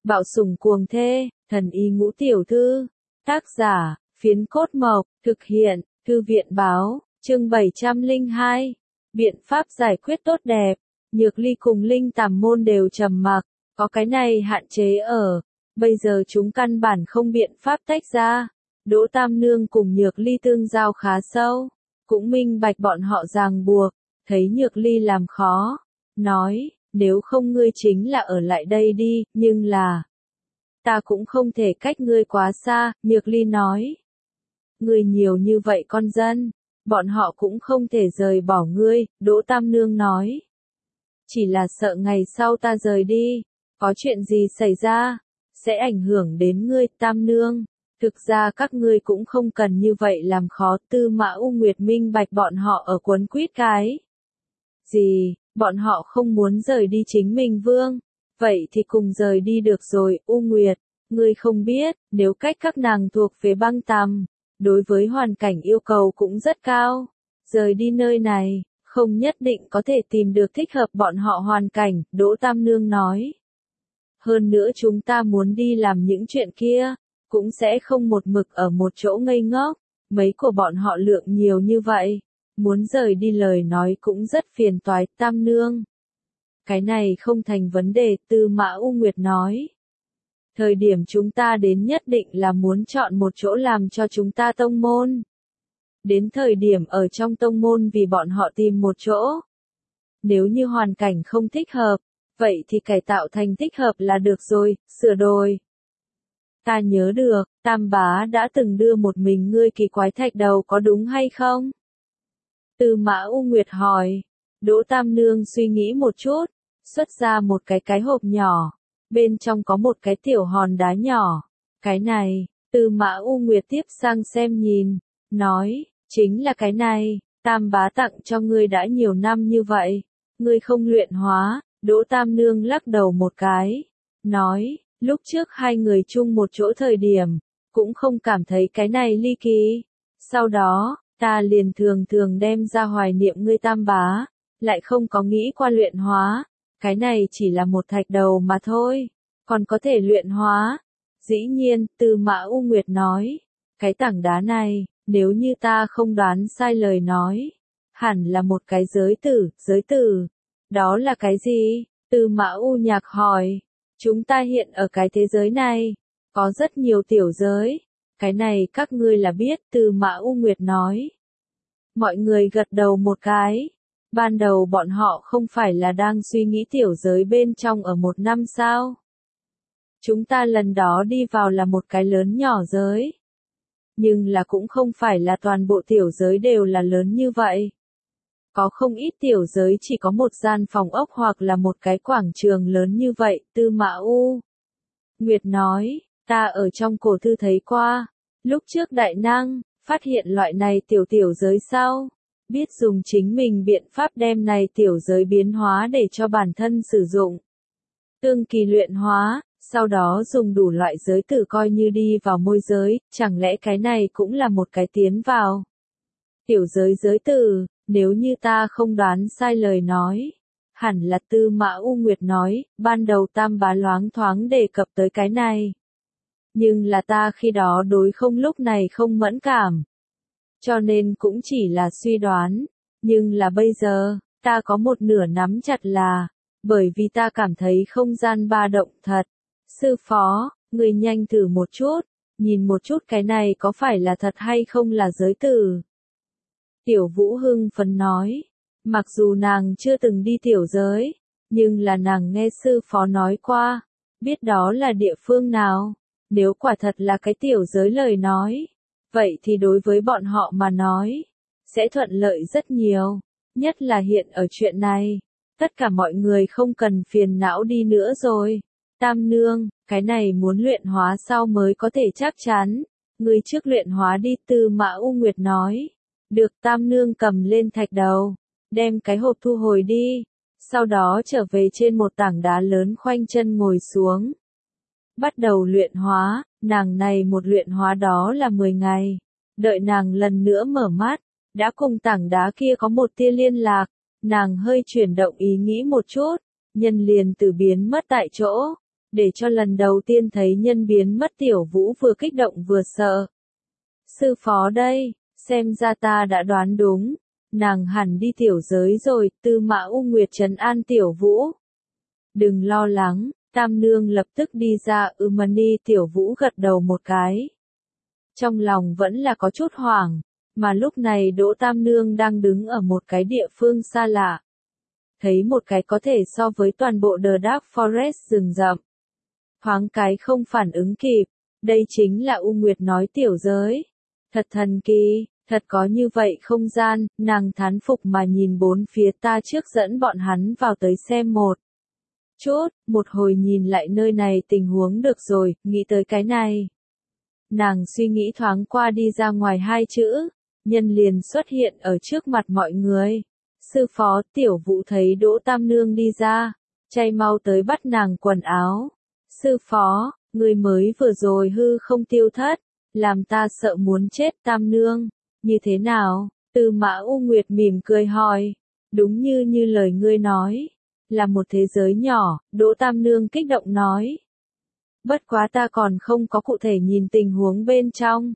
Bạo sủng cuồng thê, thần y ngũ tiểu thư. Tác giả, Phiến Cốt Mộc, thực hiện, Thư viện báo, chương 702. Biện pháp giải quyết tốt đẹp. Nhược Ly cùng Linh Tàm Môn đều trầm mặc, có cái này hạn chế ở. Bây giờ chúng căn bản không biện pháp tách ra. Đỗ Tam Nương cùng Nhược Ly tương giao khá sâu, cũng minh bạch bọn họ ràng buộc, thấy Nhược Ly làm khó, nói, nếu không ngươi chính là ở lại đây đi, nhưng là, ta cũng không thể cách ngươi quá xa, Nhược Ly nói. Ngươi nhiều như vậy con dân, bọn họ cũng không thể rời bỏ ngươi, Đỗ Tam Nương nói. Chỉ là sợ ngày sau ta rời đi, có chuyện gì xảy ra, sẽ ảnh hưởng đến ngươi, Tam Nương. Thực ra các ngươi cũng không cần như vậy làm khó, Tư Mã U Nguyệt minh bạch bọn họ ở quấn quýt cái gì, bọn họ không muốn rời đi chính mình vương, vậy thì cùng rời đi được rồi, U Nguyệt, ngươi không biết, nếu cách các nàng thuộc về băng tầm, đối với hoàn cảnh yêu cầu cũng rất cao, rời đi nơi này, không nhất định có thể tìm được thích hợp bọn họ hoàn cảnh, Đỗ Tam Nương nói. Hơn nữa chúng ta muốn đi làm những chuyện kia, cũng sẽ không một mực ở một chỗ ngây ngốc, mấy của bọn họ lượng nhiều như vậy, muốn rời đi lời nói cũng rất phiền toái, Tam Nương. Cái này không thành vấn đề, Tư Mã U Nguyệt nói. Thời điểm chúng ta đến nhất định là muốn chọn một chỗ làm cho chúng ta tông môn. Đến thời điểm ở trong tông môn vì bọn họ tìm một chỗ. Nếu như hoàn cảnh không thích hợp, vậy thì cải tạo thành thích hợp là được rồi, sửa đổi. Ta nhớ được, Tam Bá đã từng đưa một mình ngươi kỳ quái thạch đầu có đúng hay không? Tư Mã U Nguyệt hỏi. Đỗ Tam Nương suy nghĩ một chút, xuất ra một cái hộp nhỏ, bên trong có một cái tiểu hòn đá nhỏ. Cái này, Tư Mã U Nguyệt tiếp sang xem nhìn, nói, chính là cái này, Tam Bá tặng cho ngươi đã nhiều năm như vậy, ngươi không luyện hóa, Đỗ Tam Nương lắc đầu một cái, nói, lúc trước hai người chung một chỗ thời điểm, cũng không cảm thấy cái này ly kỳ. Sau đó, ta liền thường thường đem ra hoài niệm ngươi Tam Bá, lại không có nghĩ qua luyện hóa. Cái này chỉ là một thạch đầu mà thôi, còn có thể luyện hóa. Dĩ nhiên, Tư Mã U Nguyệt nói, cái tảng đá này, nếu như ta không đoán sai lời nói, hẳn là một cái giới tử. Đó là cái gì? Tư Mã U Nhạc hỏi. Chúng ta hiện ở cái thế giới này, có rất nhiều tiểu giới, cái này các ngươi là biết, Tư Mã U Nguyệt nói. Mọi người gật đầu một cái, ban đầu bọn họ không phải là đang suy nghĩ tiểu giới bên trong ở một năm sao. Chúng ta lần đó đi vào là một cái lớn nhỏ giới. Nhưng là cũng không phải là toàn bộ tiểu giới đều là lớn như vậy. Có không ít tiểu giới chỉ có một gian phòng ốc hoặc là một cái quảng trường lớn như vậy, Tư Mã U Nguyệt nói, ta ở trong cổ thư thấy qua, lúc trước đại năng, phát hiện loại này tiểu giới sau, biết dùng chính mình biện pháp đem này tiểu giới biến hóa để cho bản thân sử dụng. Tương kỳ luyện hóa, sau đó dùng đủ loại giới tử coi như đi vào môi giới, chẳng lẽ cái này cũng là một cái tiến vào. Tiểu giới tử. Nếu như ta không đoán sai lời nói, hẳn là Tư Mã U Nguyệt nói, ban đầu Tam Bá loáng thoáng đề cập tới cái này. Nhưng là ta khi đó đối không lúc này không mẫn cảm. Cho nên cũng chỉ là suy đoán, nhưng là bây giờ, ta có một nửa nắm chặt là, bởi vì ta cảm thấy không gian ba động thật. Sư phó, người nhanh thử một chút, nhìn một chút cái này có phải là thật hay không là giới tử. Tiểu Vũ hưng phấn nói, mặc dù nàng chưa từng đi tiểu giới, nhưng là nàng nghe sư phó nói qua, biết đó là địa phương nào, nếu quả thật là cái tiểu giới lời nói, vậy thì đối với bọn họ mà nói, sẽ thuận lợi rất nhiều, nhất là hiện ở chuyện này, tất cả mọi người không cần phiền não đi nữa rồi. Tam Nương, cái này muốn luyện hóa sau mới có thể chắc chắn, người trước luyện hóa đi, Tư Mã U Nguyệt nói. Được, Tam Nương cầm lên thạch đầu, đem cái hộp thu hồi đi, sau đó trở về trên một tảng đá lớn khoanh chân ngồi xuống. Bắt đầu luyện hóa, nàng này một luyện hóa đó là 10 ngày, đợi nàng lần nữa mở mắt, đã cùng tảng đá kia có một tia liên lạc, nàng hơi chuyển động ý nghĩ một chút, nhân liền từ biến mất tại chỗ, để cho lần đầu tiên thấy nhân biến mất Tiểu Vũ vừa kích động vừa sợ. Sư phó đây, xem ra ta đã đoán đúng, nàng hẳn đi tiểu giới rồi, Tư Mã U Nguyệt trấn an Tiểu Vũ. Đừng lo lắng, Tam Nương lập tức đi ra. Mani. Tiểu Vũ gật đầu một cái. Trong lòng vẫn là có chút hoảng, mà lúc này Đỗ Tam Nương đang đứng ở một cái địa phương xa lạ. Thấy một cái có thể so với toàn bộ The Dark Forest rừng rậm. Thoáng cái không phản ứng kịp, đây chính là U Nguyệt nói tiểu giới. Thật thần kỳ, thật có như vậy không gian, nàng thán phục mà nhìn bốn phía. Ta trước dẫn bọn hắn vào tới xem một chút, một hồi nhìn lại nơi này tình huống được rồi, nghĩ tới cái này. Nàng suy nghĩ thoáng qua đi ra ngoài hai chữ, nhân liền xuất hiện ở trước mặt mọi người. Sư phó. Tiểu Vũ thấy Đỗ Tam Nương đi ra, chay mau tới bắt nàng quần áo. Sư phó, người mới vừa rồi hư không tiêu thất, làm ta sợ muốn chết. Tam Nương, như thế nào? Tư Mã U Nguyệt mỉm cười hỏi. Đúng như lời ngươi nói, là một thế giới nhỏ. Đỗ Tam Nương kích động nói. Bất quá ta còn không có cụ thể nhìn tình huống bên trong.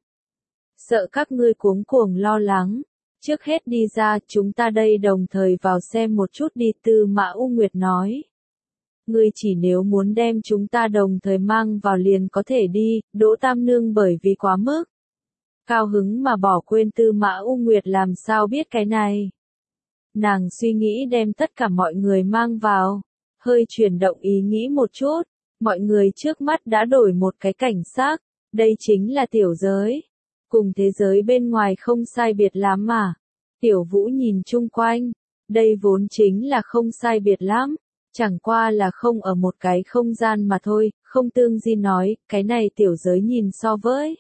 Sợ các ngươi cuống cuồng lo lắng. Trước hết đi ra, chúng ta đây đồng thời vào xem một chút đi. Tư Mã U Nguyệt nói. Ngươi chỉ nếu muốn đem chúng ta đồng thời mang vào liền có thể đi. Đỗ Tam Nương bởi vì quá mức cao hứng mà bỏ quên Tư Mã U Nguyệt làm sao biết cái này. Nàng suy nghĩ đem tất cả mọi người mang vào, hơi chuyển động ý nghĩ một chút, mọi người trước mắt đã đổi một cái cảnh sắc, đây chính là tiểu giới, cùng thế giới bên ngoài không sai biệt lắm mà. Tiểu Vũ nhìn chung quanh, đây vốn chính là không sai biệt lắm, chẳng qua là không ở một cái không gian mà thôi. Không Tương Di nói, cái này tiểu giới nhìn so với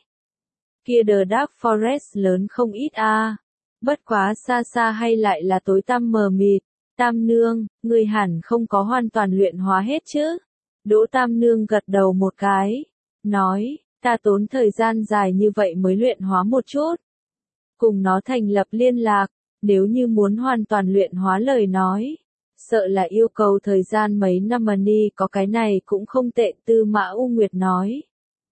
kia The Dark Forest lớn không ít a. Bất quá xa xa hay lại là tối tăm mờ mịt. Tam Nương, ngươi hẳn không có hoàn toàn luyện hóa hết chứ? Đỗ Tam Nương gật đầu một cái, nói, ta tốn thời gian dài như vậy mới luyện hóa một chút. Cùng nó thành lập liên lạc, nếu như muốn hoàn toàn luyện hóa lời nói, sợ là yêu cầu thời gian mấy năm mà đi. Có cái này cũng không tệ. Tư Mã U Nguyệt nói.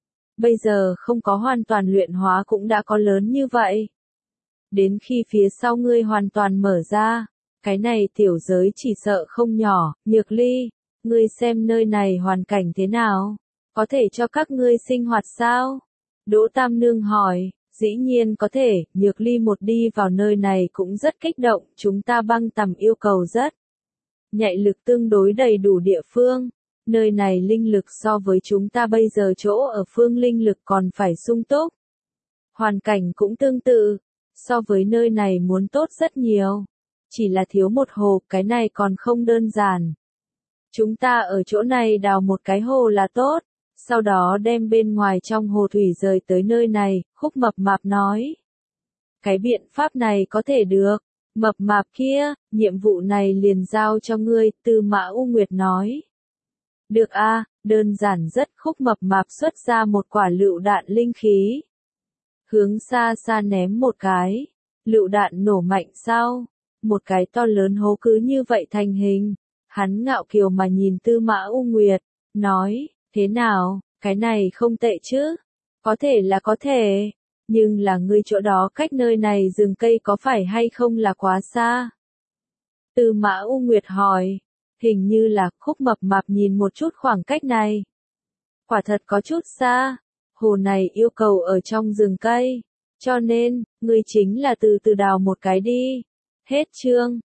Bây giờ không có hoàn toàn luyện hóa cũng đã có lớn như vậy. Đến khi phía sau ngươi hoàn toàn mở ra, cái này tiểu giới chỉ sợ không nhỏ. Nhược Ly, ngươi xem nơi này hoàn cảnh thế nào? Có thể cho các ngươi sinh hoạt sao? Đỗ Tam Nương hỏi. Dĩ nhiên có thể. Nhược Ly một đi vào nơi này cũng rất kích động. Chúng ta băng tầm yêu cầu rất nhạy lực tương đối đầy đủ địa phương. Nơi này linh lực so với chúng ta bây giờ chỗ ở phương linh lực còn phải sung túc. Hoàn cảnh cũng tương tự, so với nơi này muốn tốt rất nhiều. Chỉ là thiếu một hồ, cái này còn không đơn giản. Chúng ta ở chỗ này đào một cái hồ là tốt, sau đó đem bên ngoài trong hồ thủy rời tới nơi này. Khúc Mập Mạp nói. Cái biện pháp này có thể được. Mập Mạp kia, nhiệm vụ này liền giao cho ngươi. Tư Mã U Nguyệt nói. Được a, đơn giản rất. Khúc Mập Mạp xuất ra một quả lựu đạn linh khí. Hướng xa xa ném một cái. Lựu đạn nổ mạnh sau. Một cái to lớn hố cứ như vậy thành hình. Hắn ngạo kiều mà nhìn Tư Mã U Nguyệt, nói, thế nào, cái này không tệ chứ? Có thể là có thể, nhưng là ngươi chỗ đó cách nơi này rừng cây có phải hay không là quá xa? Tư Mã U Nguyệt hỏi. Hình như là. Khúc Mập Mạp nhìn một chút khoảng cách này. Quả thật có chút xa. Hồ này yêu cầu ở trong rừng cây. Cho nên, ngươi chính là từ từ đào một cái đi. Hết chương.